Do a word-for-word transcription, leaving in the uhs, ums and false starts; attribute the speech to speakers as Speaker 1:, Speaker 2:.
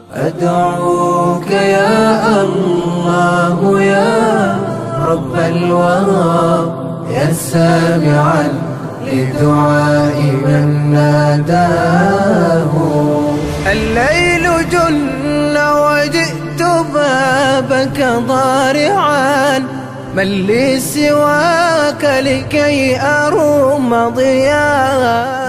Speaker 1: أدعوك يا الله يا رب الورى، يا سامعا لدعاء من ناداه. الليل جن وجئت بابك ضارعا، من لي سواك لكي أروم ضياء.